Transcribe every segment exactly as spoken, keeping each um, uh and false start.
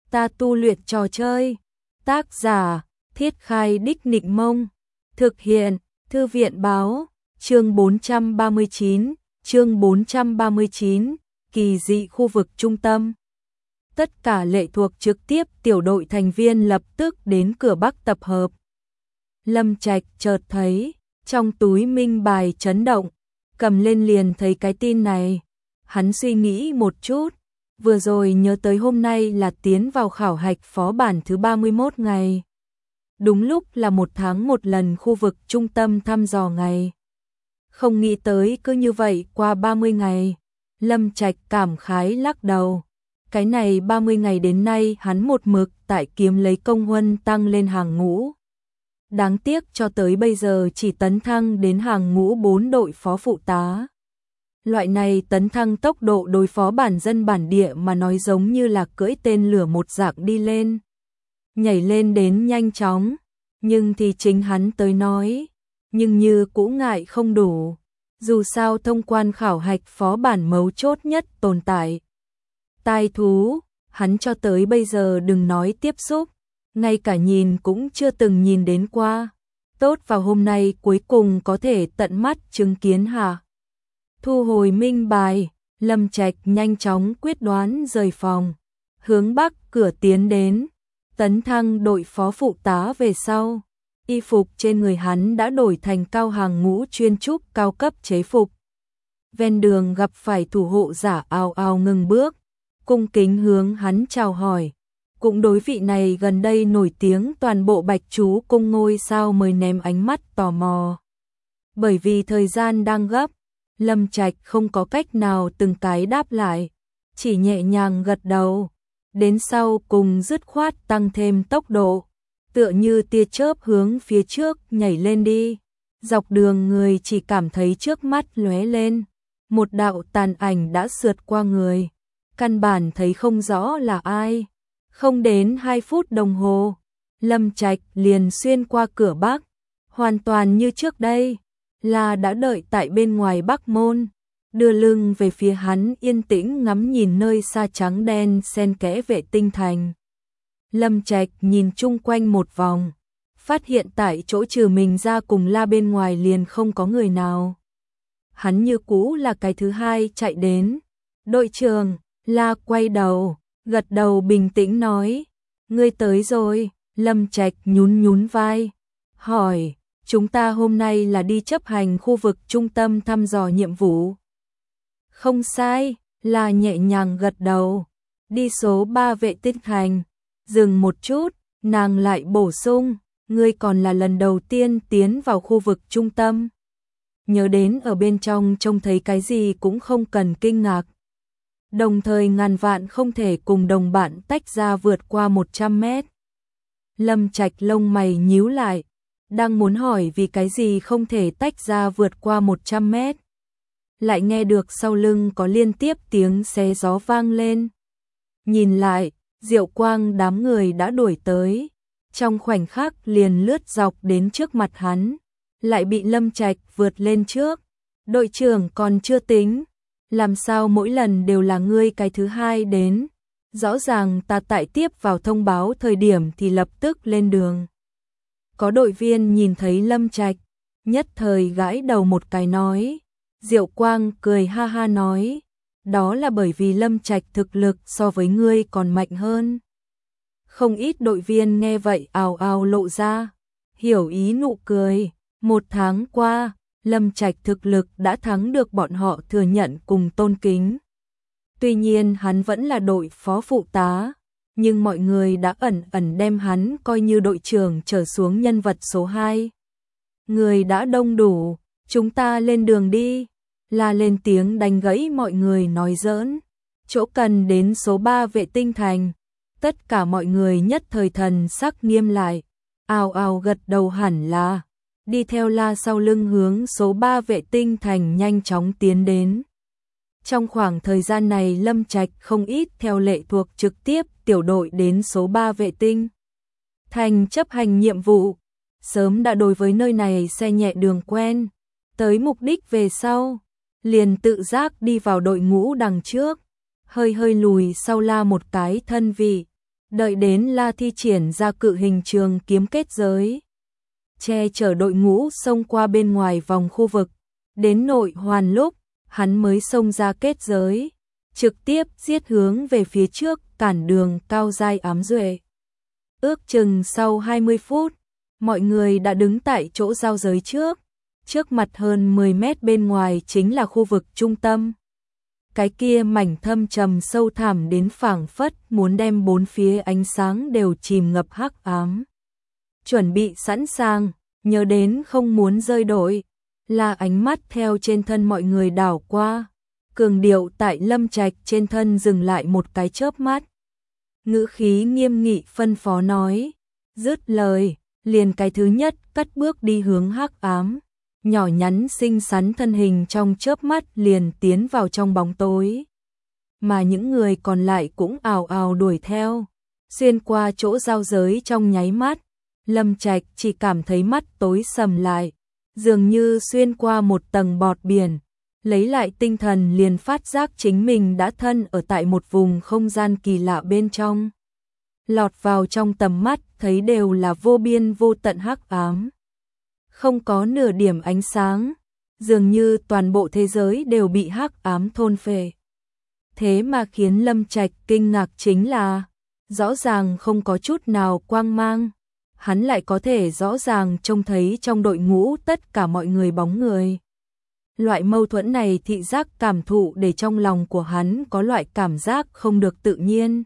ta tu luyện trò chơi. Tác giả, Thiết Khai Đích Nịnh Mông. Thực hiện, Thư viện Báo. Chương bốn trăm ba mươi chín, chương bốn trăm ba mươi chín, kỳ dị khu vực trung tâm. Tất cả lệ thuộc trực tiếp tiểu đội thành viên lập tức đến cửa Bắc tập hợp. Lâm Trạch chợt thấy, trong túi minh bài chấn động, cầm lên liền thấy cái tin này. Hắn suy nghĩ một chút, vừa rồi nhớ tới hôm nay là tiến vào khảo hạch phó bản thứ ba mươi mốt ngày. Đúng lúc là một tháng một lần khu vực trung tâm thăm dò ngày. Không nghĩ tới cứ như vậy qua ba mươi ngày. Lâm Trạch cảm khái lắc đầu. Cái này ba mươi ngày đến nay hắn một mực tại kiếm lấy công huân tăng lên hàng ngũ. Đáng tiếc cho tới bây giờ chỉ tấn thăng đến hàng ngũ bốn đội phó phụ tá. Loại này tấn thăng tốc độ đối phó bản dân bản địa mà nói giống như là cưỡi tên lửa một dạng đi lên. Nhảy lên đến nhanh chóng, nhưng thì chính hắn tới nói, nhưng như cũ ngại không đủ. Dù sao thông quan khảo hạch phó bản mấu chốt nhất tồn tại. Tai thú, hắn cho tới bây giờ đừng nói tiếp xúc, ngay cả nhìn cũng chưa từng nhìn đến qua. Tốt vào hôm nay cuối cùng có thể tận mắt chứng kiến hả? Thu hồi minh bài, Lâm Trạch nhanh chóng quyết đoán rời phòng, hướng Bắc cửa tiến đến, tấn thăng đội phó phụ tá về sau. Y phục trên người hắn đã đổi thành cao hàng ngũ chuyên trúc cao cấp chế phục. Ven đường gặp phải thủ hộ giả ào ào ngừng bước, cung kính hướng hắn chào hỏi. Cũng đối vị này gần đây nổi tiếng toàn bộ Bạch Chú cung ngôi sao mới ném ánh mắt tò mò. Bởi vì thời gian đang gấp, Lâm Trạch không có cách nào từng cái đáp lại, chỉ nhẹ nhàng gật đầu. Đến sau cùng dứt khoát tăng thêm tốc độ, tựa như tia chớp hướng phía trước nhảy lên đi. Dọc đường người chỉ cảm thấy trước mắt lóe lên, một đạo tàn ảnh đã sượt qua người, căn bản thấy không rõ là ai. Không đến hai phút đồng hồ, Lâm Trạch liền xuyên qua cửa Bắc, hoàn toàn như trước đây, là đã đợi tại bên ngoài Bắc môn, đưa lưng về phía hắn yên tĩnh ngắm nhìn nơi xa trắng đen xen kẽ vệ tinh thành. Lâm Trạch nhìn chung quanh một vòng, phát hiện tại chỗ trừ mình ra cùng La bên ngoài liền không có người nào. Hắn như cũ là cái thứ hai chạy đến. Đội trưởng, La quay đầu, gật đầu bình tĩnh nói, ngươi tới rồi. Lâm Trạch nhún nhún vai, hỏi, chúng ta hôm nay là đi chấp hành khu vực trung tâm thăm dò nhiệm vụ. Không sai, La nhẹ nhàng gật đầu, đi số ba vệ tinh thành. Dừng một chút, nàng lại bổ sung, ngươi còn là lần đầu tiên tiến vào khu vực trung tâm. Nhớ đến ở bên trong trông thấy cái gì cũng không cần kinh ngạc. Đồng thời ngàn vạn không thể cùng đồng bạn tách ra vượt qua một trăm mét. Lâm Trạch lông mày nhíu lại, đang muốn hỏi vì cái gì không thể tách ra vượt qua một trăm mét. Lại nghe được sau lưng có liên tiếp tiếng xé gió vang lên. Nhìn lại, Diệu Quang đám người đã đuổi tới, trong khoảnh khắc liền lướt dọc đến trước mặt hắn, lại bị Lâm Trạch vượt lên trước. Đội trưởng còn chưa tính, làm sao mỗi lần đều là ngươi cái thứ hai đến? Rõ ràng ta tại tiếp vào thông báo thời điểm thì lập tức lên đường. Có đội viên nhìn thấy Lâm Trạch, nhất thời gãi đầu một cái nói. Diệu Quang cười ha ha nói, đó là bởi vì Lâm Trạch thực lực so với ngươi còn mạnh hơn. Không ít đội viên nghe vậy ào ào lộ ra, hiểu ý nụ cười. Một tháng qua, Lâm Trạch thực lực đã thắng được bọn họ thừa nhận cùng tôn kính. Tuy nhiên hắn vẫn là đội phó phụ tá, nhưng mọi người đã ẩn ẩn đem hắn coi như đội trưởng trở xuống nhân vật số hai. Người đã đông đủ, chúng ta lên đường đi. La lên tiếng đánh gãy mọi người nói giỡn. Chỗ cần đến số ba vệ tinh thành. Tất cả mọi người nhất thời thần sắc nghiêm lại, ào ào gật đầu hẳn là đi theo La sau lưng hướng số ba vệ tinh thành nhanh chóng tiến đến. Trong khoảng thời gian này Lâm Trạch không ít theo lệ thuộc trực tiếp tiểu đội đến số ba vệ tinh thành chấp hành nhiệm vụ, sớm đã đối với nơi này xe nhẹ đường quen, tới mục đích về sau, liền tự giác đi vào đội ngũ đằng trước, hơi hơi lùi sau La một cái thân vị, Đợi đến La thi triển ra cự hình trường kiếm kết giới, che chở đội ngũ xông qua bên ngoài vòng khu vực, đến nội hoàn lúc, hắn mới xông ra kết giới, trực tiếp giết hướng về phía trước, cản đường cao giai ám duệ. Ước chừng sau hai mươi phút, mọi người đã đứng tại chỗ giao giới trước, trước mặt hơn mười mét bên ngoài chính là khu vực trung tâm. Cái kia mảnh thâm trầm sâu thẳm đến phảng phất muốn đem bốn phía ánh sáng đều chìm ngập hắc ám. Chuẩn bị sẵn sàng, nhớ đến không muốn rơi đội, là ánh mắt theo trên thân mọi người đảo qua, cường điệu tại Lâm Trạch trên thân dừng lại một cái chớp mắt. Ngữ khí nghiêm nghị phân phó nói, dứt lời, liền cái thứ nhất cất bước đi hướng hắc ám, nhỏ nhắn xinh xắn thân hình trong chớp mắt liền tiến vào trong bóng tối. Mà những người còn lại cũng ào ào đuổi theo, xuyên qua chỗ giao giới trong nháy mắt, Lâm Trạch chỉ cảm thấy mắt tối sầm lại, dường như xuyên qua một tầng bọt biển, lấy lại tinh thần liền phát giác chính mình đã thân ở tại một vùng không gian kỳ lạ bên trong. Lọt vào trong tầm mắt thấy đều là vô biên vô tận hắc ám. Không có nửa điểm ánh sáng, dường như toàn bộ thế giới đều bị hắc ám thôn phệ. Thế mà khiến Lâm Trạch kinh ngạc chính là, rõ ràng không có chút nào quang mang, hắn lại có thể rõ ràng trông thấy trong đội ngũ tất cả mọi người bóng người. Loại mâu thuẫn này thị giác cảm thụ để trong lòng của hắn có loại cảm giác không được tự nhiên.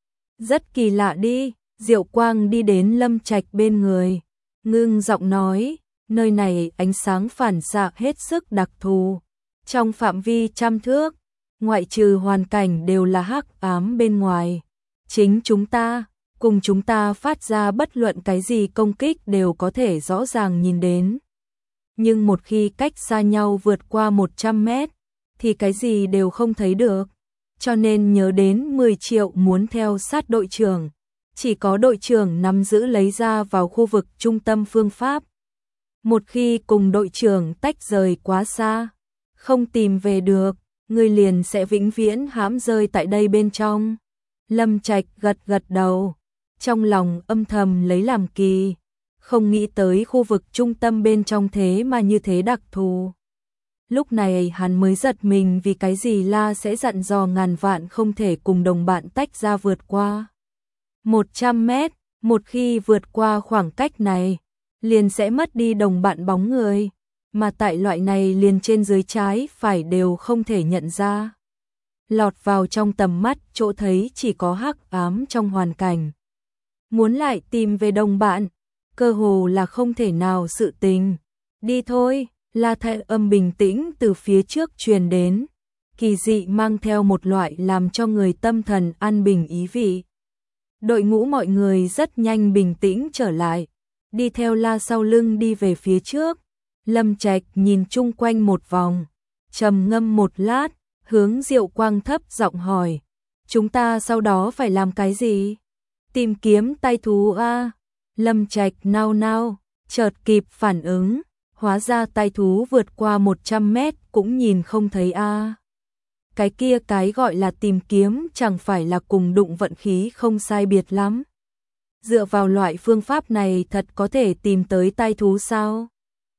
Rất kỳ lạ đi, Diệu Quang đi đến Lâm Trạch bên người, ngưng giọng nói, nơi này ánh sáng phản xạ hết sức đặc thù. Trong phạm vi trăm thước, ngoại trừ hoàn cảnh đều là hắc ám bên ngoài. Chính chúng ta, cùng chúng ta phát ra bất luận cái gì công kích đều có thể rõ ràng nhìn đến. Nhưng một khi cách xa nhau vượt qua một trăm mét, thì cái gì đều không thấy được. Cho nên nhớ đến mười triệu muốn theo sát đội trưởng. Chỉ có đội trưởng nắm giữ lấy ra vào khu vực trung tâm phương pháp. Một khi cùng đội trưởng tách rời quá xa, không tìm về được, người liền sẽ vĩnh viễn hãm rơi tại đây bên trong. Lâm Trạch gật gật đầu, trong lòng âm thầm lấy làm kỳ, không nghĩ tới khu vực trung tâm bên trong thế mà như thế đặc thù. Lúc này hắn mới giật mình vì cái gì La sẽ dặn dò ngàn vạn không thể cùng đồng bạn tách ra vượt qua một trăm mét, một khi vượt qua khoảng cách này, liền sẽ mất đi đồng bạn bóng người, mà tại loại này liền trên dưới trái phải đều không thể nhận ra. Lọt vào trong tầm mắt chỗ thấy chỉ có hắc ám trong hoàn cảnh. Muốn lại tìm về đồng bạn, cơ hồ là không thể nào sự tình. Đi thôi, La thanh âm bình tĩnh từ phía trước truyền đến, kỳ dị mang theo một loại làm cho người tâm thần an bình ý vị. Đội ngũ mọi người rất nhanh bình tĩnh trở lại, đi theo La sau lưng đi về phía trước. Lâm Trạch nhìn chung quanh một vòng, trầm ngâm một lát, hướng Diệu Quang thấp giọng hỏi, chúng ta sau đó phải làm cái gì? Tìm kiếm tai thú a? Lâm Trạch nao nao, chợt kịp phản ứng, hóa ra tai thú vượt qua một trăm mét cũng nhìn không thấy a. Cái kia cái gọi là tìm kiếm chẳng phải là cùng đụng vận khí không sai biệt lắm. Dựa vào loại phương pháp này thật có thể tìm tới tai thú sao?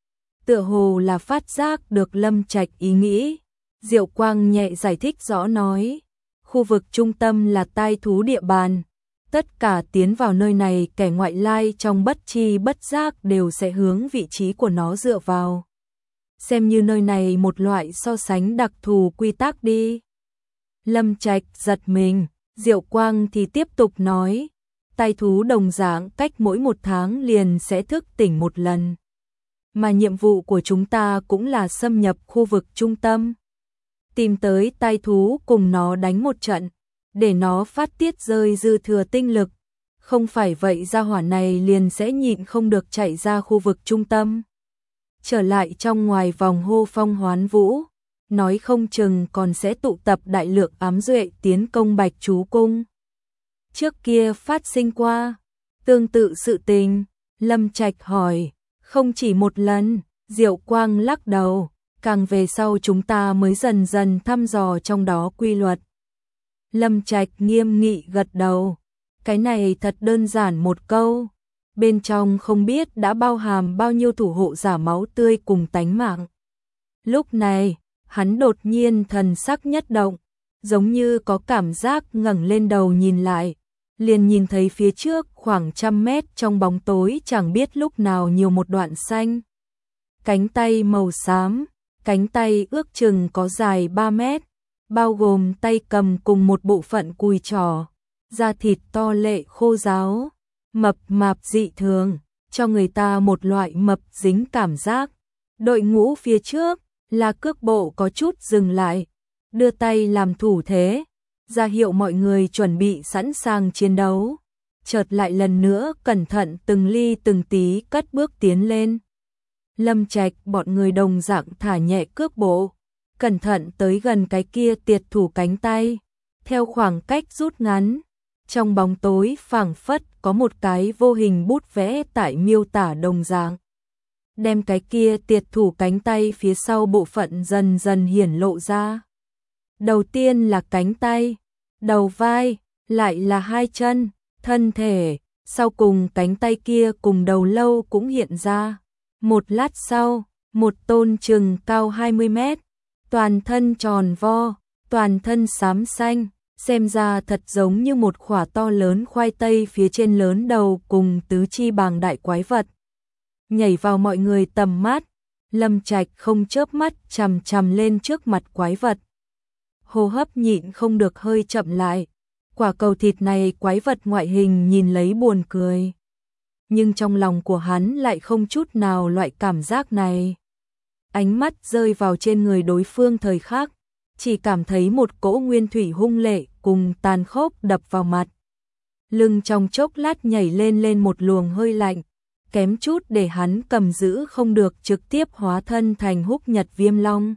Tựa hồ là phát giác được Lâm Trạch ý nghĩ, Diệu Quang nhẹ giải thích rõ nói, khu vực trung tâm là tai thú địa bàn, tất cả tiến vào nơi này kẻ ngoại lai trong bất chi bất giác đều sẽ hướng vị trí của nó dựa vào. Xem như nơi này một loại so sánh đặc thù quy tắc đi. Lâm Trạch giật mình, Diệu Quang thì tiếp tục nói, tai thú đồng dạng cách mỗi một tháng liền sẽ thức tỉnh một lần. Mà nhiệm vụ của chúng ta cũng là xâm nhập khu vực trung tâm, tìm tới tai thú cùng nó đánh một trận, để nó phát tiết rơi dư thừa tinh lực. Không phải vậy gia hỏa này liền sẽ nhịn không được chạy ra khu vực trung tâm, trở lại trong ngoài vòng hô phong hoán vũ, nói không chừng còn sẽ tụ tập đại lượng ám duệ tiến công Bạch Chú Cung. Trước kia phát sinh qua tương tự sự tình, Lâm Trạch hỏi, không chỉ một lần. Diệu Quang lắc đầu, càng về sau chúng ta mới dần dần thăm dò trong đó quy luật. Lâm Trạch nghiêm nghị gật đầu, Cái này thật đơn giản một câu, bên trong không biết đã bao hàm bao nhiêu thủ hộ giả máu tươi cùng tánh mạng. Lúc này, hắn đột nhiên thần sắc nhất động, giống như có cảm giác ngẩng lên đầu nhìn lại, liền nhìn thấy phía trước khoảng trăm mét trong bóng tối chẳng biết lúc nào nhiều một đoạn xanh. Cánh tay màu xám, cánh tay ước chừng có dài ba mét, bao gồm tay cầm cùng một bộ phận cùi trỏ, da thịt to lệ khô ráo, mập mạp dị thường, cho người ta một loại mập dính cảm giác. Đội ngũ phía trước là cước bộ có chút dừng lại, đưa tay làm thủ thế, ra hiệu mọi người chuẩn bị sẵn sàng chiến đấu. Chợt lại lần nữa cẩn thận từng ly từng tí cất bước tiến lên. Lâm Trạch bọn người đồng dạng thả nhẹ cước bộ, cẩn thận tới gần cái kia tiệt thủ cánh tay, theo khoảng cách rút ngắn. Trong bóng tối phảng phất có một cái vô hình bút vẽ tại miêu tả đồng dạng. Đem cái kia tiệt thủ cánh tay phía sau bộ phận dần dần hiển lộ ra. Đầu tiên là cánh tay, đầu vai, lại là hai chân, thân thể, sau cùng cánh tay kia cùng đầu lâu cũng hiện ra. Một lát sau, một tôn chừng cao hai mươi mét, toàn thân tròn vo, toàn thân xám xanh, xem ra thật giống như một khỏa to lớn khoai tây phía trên lớn đầu cùng tứ chi bàng đại quái vật. Nhảy vào mọi người tầm mắt, Lâm Trạch không chớp mắt chằm chằm lên trước mặt quái vật. Hô hấp nhịn không được hơi chậm lại, quả cầu thịt này quái vật ngoại hình nhìn lấy buồn cười. Nhưng trong lòng của hắn lại không chút nào loại cảm giác này. Ánh mắt rơi vào trên người đối phương thời khắc, chỉ cảm thấy một cỗ nguyên thủy hung lệ cùng tàn khốc đập vào mặt. Lưng trong chốc lát nhảy lên lên một luồng hơi lạnh, kém chút để hắn cầm giữ không được trực tiếp hóa thân thành Húc Nhật Viêm Long.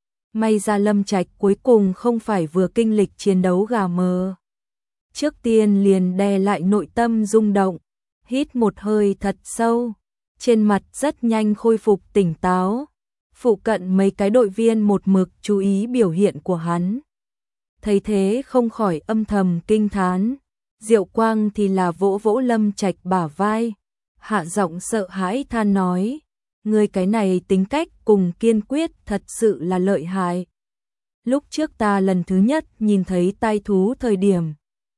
May ra Lâm Trạch cuối cùng không phải vừa kinh lịch chiến đấu gà mờ. Trước tiên liền đè lại nội tâm rung động, hít một hơi thật sâu, trên mặt rất nhanh khôi phục tỉnh táo. Phụ cận mấy cái đội viên một mực chú ý biểu hiện của hắn. Thấy thế không khỏi âm thầm kinh thán. Diệu Quang thì là vỗ vỗ Lâm Trạch bả vai, hạ giọng sợ hãi than nói, người cái này tính cách cùng kiên quyết thật sự là lợi hại. Lúc trước ta lần thứ nhất nhìn thấy tai thú thời điểm,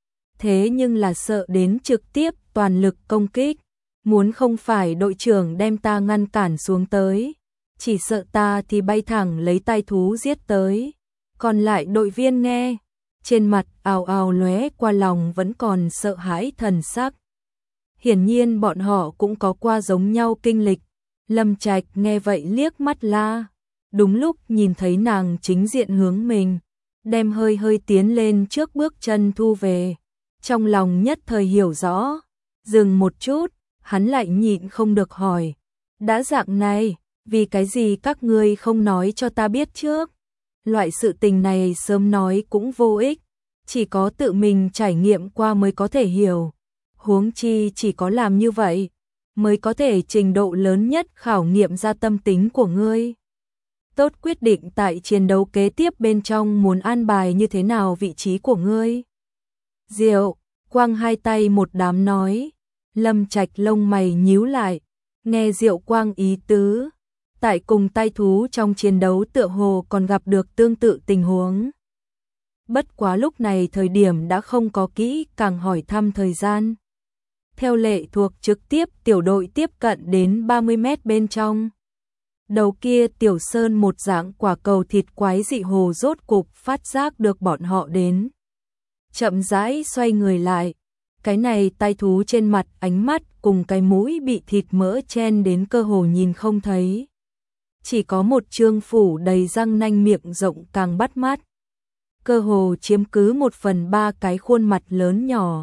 thế nhưng là sợ đến trực tiếp toàn lực công kích, muốn không phải đội trưởng đem ta ngăn cản xuống tới, chỉ sợ ta thì bay thẳng lấy tai thú giết tới. Còn lại đội viên nghe, trên mặt ào ào lóe qua lòng vẫn còn sợ hãi thần sắc. Hiển nhiên bọn họ cũng có qua giống nhau kinh lịch. Lâm Trạch nghe vậy liếc mắt la, đúng lúc nhìn thấy nàng chính diện hướng mình, đem hơi hơi tiến lên trước bước chân thu về. Trong lòng nhất thời hiểu rõ, dừng một chút, hắn lại nhịn không được hỏi, đã dạng này, vì cái gì các ngươi không nói cho ta biết trước? Loại sự tình này sớm nói cũng vô ích, chỉ có tự mình trải nghiệm qua mới có thể hiểu. Huống chi chỉ có làm như vậy, mới có thể trình độ lớn nhất khảo nghiệm ra tâm tính của ngươi. Tốt quyết định tại chiến đấu kế tiếp bên trong muốn an bài như thế nào vị trí của ngươi. Diệu Quang hai tay một đám nói, Lâm Trạch lông mày nhíu lại, nghe Diệu Quang ý tứ, tại cùng tai thú trong chiến đấu tựa hồ còn gặp được tương tự tình huống. Bất quá lúc này thời điểm đã không có kỹ càng hỏi thăm thời gian. Theo lệ thuộc trực tiếp tiểu đội tiếp cận đến ba mươi mét bên trong. Đầu kia tiểu sơn một dạng quả cầu thịt quái dị hồ rốt cục phát giác được bọn họ đến. Chậm rãi xoay người lại, cái này tai thú trên mặt ánh mắt cùng cái mũi bị thịt mỡ chen đến cơ hồ nhìn không thấy. Chỉ có một trương phủ đầy răng nanh miệng rộng càng bắt mắt. Cơ hồ chiếm cứ một phần ba cái khuôn mặt lớn nhỏ.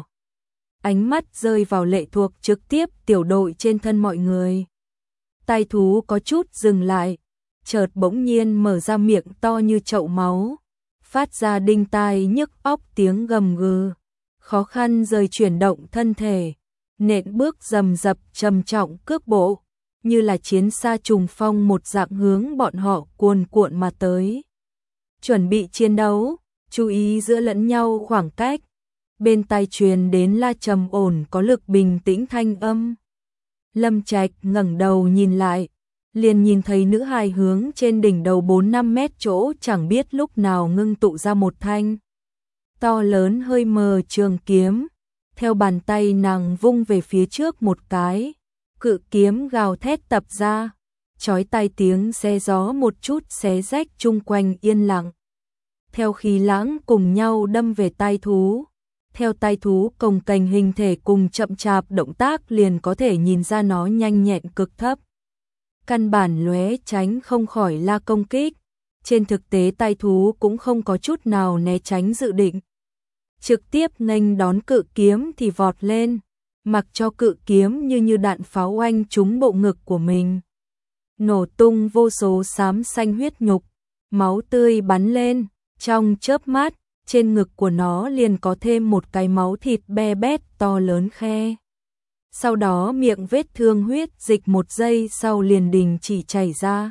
Ánh mắt rơi vào lệ thuộc trực tiếp tiểu đội trên thân mọi người. Tai thú có chút dừng lại, chợt bỗng nhiên mở ra miệng to như chậu máu, phát ra đinh tai nhức óc tiếng gầm gừ, khó khăn rời chuyển động thân thể, nện bước rầm rập trầm trọng cước bộ, như là chiến xa trùng phong một dạng hướng bọn họ cuồn cuộn mà tới. Chuẩn bị chiến đấu, chú ý giữa lẫn nhau khoảng cách. bên tai truyền đến la trầm ổn có lực bình tĩnh thanh âm. Lâm Trạch ngẩng đầu nhìn lại, liền nhìn thấy nữ hài hướng trên đỉnh đầu bốn năm mét chỗ chẳng biết lúc nào ngưng tụ ra một thanh to lớn hơi mờ trường kiếm, theo bàn tay nàng vung về phía trước một cái, cự kiếm gào thét tập ra, chói tai tiếng xé gió một chút xé rách chung quanh yên lặng. Theo khí lãng cùng nhau đâm về tai thú, theo tai thú cồng kềnh hình thể cùng chậm chạp động tác liền có thể nhìn ra nó nhanh nhẹn cực thấp. Căn bản lóe tránh không khỏi la công kích, trên thực tế tai thú cũng không có chút nào né tránh dự định. Trực tiếp nghênh đón cự kiếm thì vọt lên, mặc cho cự kiếm như như đạn pháo oanh trúng bộ ngực của mình. Nổ tung vô số xám xanh huyết nhục, máu tươi bắn lên, trong chớp mắt, trên ngực của nó liền có thêm một cái máu thịt be bét to lớn khe. Sau đó miệng vết thương huyết dịch một giây sau liền đình chỉ chảy ra.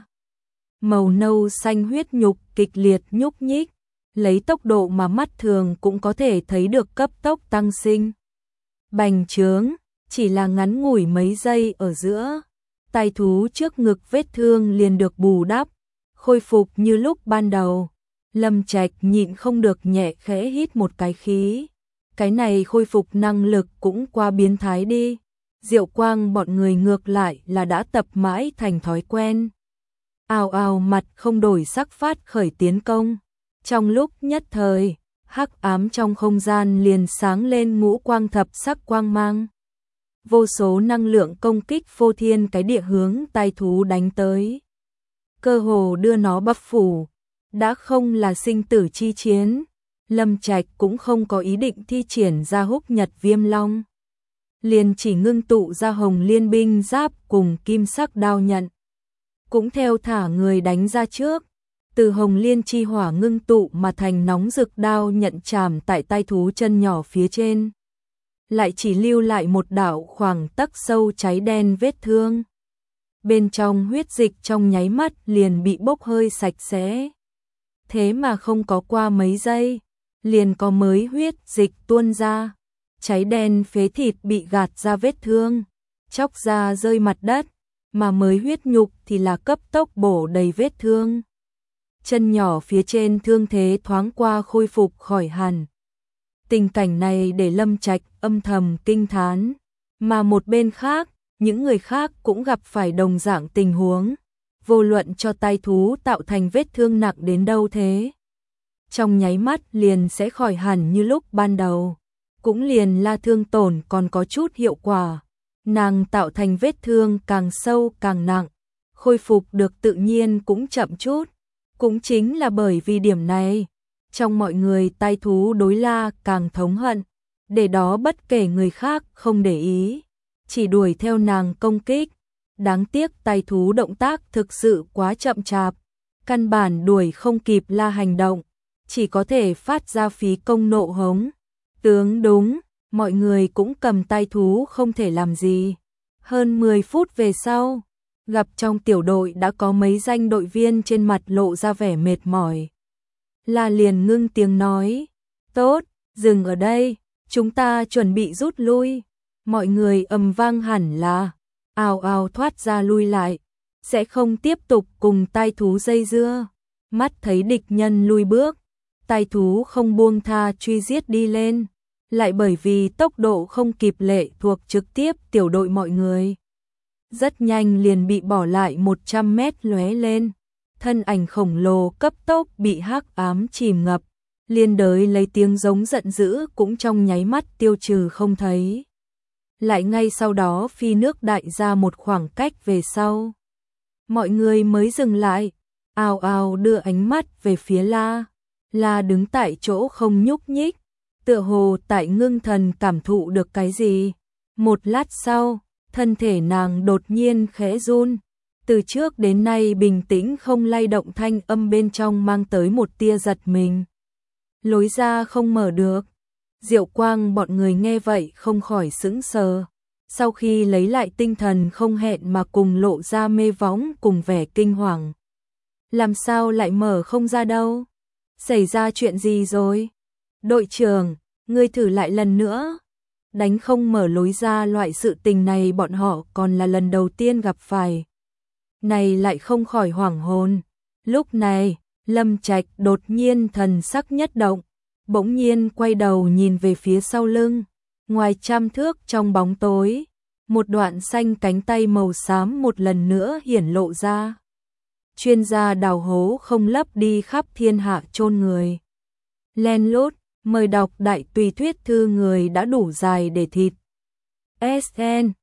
Màu nâu xanh huyết nhục kịch liệt nhúc nhích, lấy tốc độ mà mắt thường cũng có thể thấy được cấp tốc tăng sinh. Bành trướng, chỉ là ngắn ngủi mấy giây ở giữa, tai thú trước ngực vết thương liền được bù đắp, khôi phục như lúc ban đầu. Lâm Trạch nhịn không được nhẹ khẽ hít một cái khí. Cái này khôi phục năng lực cũng quá biến thái đi. Diệu Quang bọn người ngược lại là đã tập mãi thành thói quen. Ào ào mặt không đổi sắc phát khởi tiến công. Trong lúc nhất thời, hắc ám trong không gian liền sáng lên ngũ quang thập sắc quang mang. Vô số năng lượng công kích phô thiên cái địa hướng tai thú đánh tới. Cơ hồ đưa nó bập phủ. Đã không là sinh tử chi chiến, Lâm Trạch cũng không có ý định thi triển ra húc nhật viêm long. Liền chỉ ngưng tụ ra hồng liên binh giáp cùng kim sắc đao nhận. Cũng theo thả người đánh ra trước, từ hồng liên chi hỏa ngưng tụ mà thành nóng rực đao nhận chạm tại tai thú chân nhỏ phía trên. Lại chỉ lưu lại một đạo khoảng tấc sâu cháy đen vết thương. Bên trong huyết dịch trong nháy mắt liền bị bốc hơi sạch sẽ. Thế mà không có qua mấy giây, liền có mới huyết dịch tuôn ra, cháy đen phế thịt bị gạt ra vết thương, chóc ra rơi mặt đất, mà mới huyết nhục thì là cấp tốc bổ đầy vết thương. Chân nhỏ phía trên thương thế thoáng qua khôi phục khỏi hẳn. Tình cảnh này để Lâm Trạch âm thầm kinh thán, mà một bên khác, những người khác cũng gặp phải đồng dạng tình huống. Vô luận cho tai thú tạo thành vết thương nặng đến đâu thế, trong nháy mắt liền sẽ khỏi hẳn như lúc ban đầu. Cũng liền la thương tổn còn có chút hiệu quả, nàng tạo thành vết thương càng sâu càng nặng, khôi phục được tự nhiên cũng chậm chút. Cũng chính là bởi vì điểm này, trong mọi người tai thú đối la càng thống hận, để đó bất kể người khác không để ý, chỉ đuổi theo nàng công kích. Đáng tiếc tai thú động tác thực sự quá chậm chạp, căn bản đuổi không kịp la hành động, chỉ có thể phát ra phí công nộ hống. Tướng đúng, mọi người cũng cầm tai thú không thể làm gì. Hơn mười phút về sau, gặp trong tiểu đội đã có mấy danh đội viên trên mặt lộ ra vẻ mệt mỏi. La liền ngưng tiếng nói, tốt, dừng ở đây, chúng ta chuẩn bị rút lui. Mọi người ầm vang hẳn là ào ào thoát ra lui lại, sẽ không tiếp tục cùng tai thú dây dưa. Mắt thấy địch nhân lui bước, tai thú không buông tha truy giết đi lên, lại bởi vì tốc độ không kịp lệ thuộc trực tiếp tiểu đội mọi người. Rất nhanh liền bị bỏ lại một trăm mét lóe lên, thân ảnh khổng lồ cấp tốc bị hắc ám chìm ngập, liên đới lấy tiếng giống giận dữ cũng trong nháy mắt tiêu trừ không thấy. Lại ngay sau đó phi nước đại ra một khoảng cách về sau. Mọi người mới dừng lại, ào ào đưa ánh mắt về phía La. La đứng tại chỗ không nhúc nhích, tựa hồ tại ngưng thần cảm thụ được cái gì. Một lát sau, thân thể nàng đột nhiên khẽ run, từ trước đến nay bình tĩnh không lay động thanh âm bên trong mang tới một tia giật mình. Lối ra không mở được. Diệu Quang bọn người nghe vậy không khỏi sững sờ. Sau khi lấy lại tinh thần không hẹn mà cùng lộ ra mê võng cùng vẻ kinh hoàng. Làm sao lại mở không ra đâu? Xảy ra chuyện gì rồi? Đội trưởng, Ngươi thử lại lần nữa. Đánh không mở lối ra, loại sự tình này bọn họ còn là lần đầu tiên gặp phải. Này lại không khỏi hoảng hồn. Lúc này, Lâm Trạch đột nhiên thần sắc nhất động, bỗng nhiên quay đầu nhìn về phía sau lưng. Ngoài trăm thước trong bóng tối, một đoạn xanh cánh tay màu xám một lần nữa hiển lộ ra. Chuyên gia đào hố không lấp đi khắp thiên hạ chôn người. Len lút, mời đọc đại tùy thuyết thư người đã đủ dài để thịt. ét en